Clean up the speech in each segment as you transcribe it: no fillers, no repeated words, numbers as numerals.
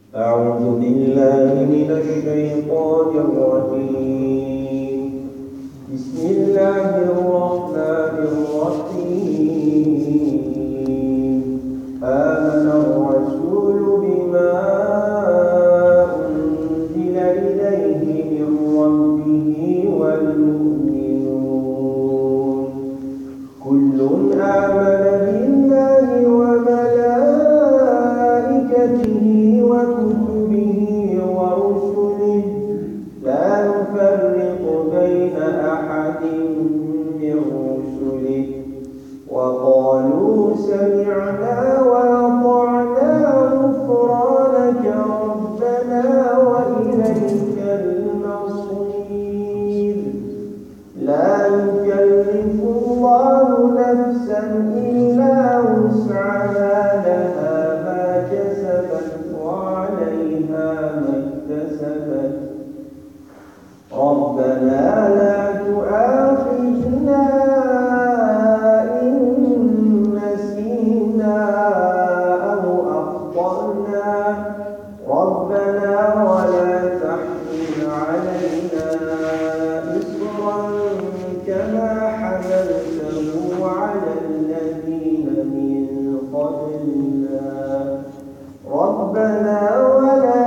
أعوذ بالله من الشيطان الرجيم. بسم الله الرحمن الرحيم. آمن الرسول بما أنزل إليه من ربه والمؤمنون كل آمن بالله وملائكته وكتبه ورسله لا نفرق بين أحد من رسله وقالوا سمعنا وأطعنا غفرانك ربنا وإليك المصير. لا يكلف الله نفسا إلا وسعها لها ما كسبت وعليها ما اكتسبت ربنا لا تؤاخذنا إن نسينا أو أخطأنا ربنا ولا تحمل علينا إصرا كما حملته على الذين من قبلنا ربنا ولا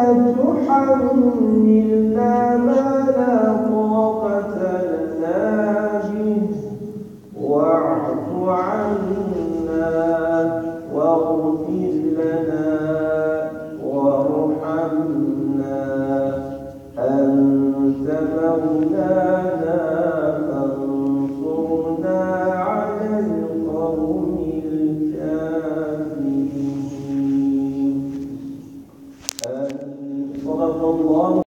تحملنا ما لا طاقة لنا به واعف عنا واغفر لنا وارحمنا أنت مولانا فانصرنا على القوم الكافرين. صدق الله.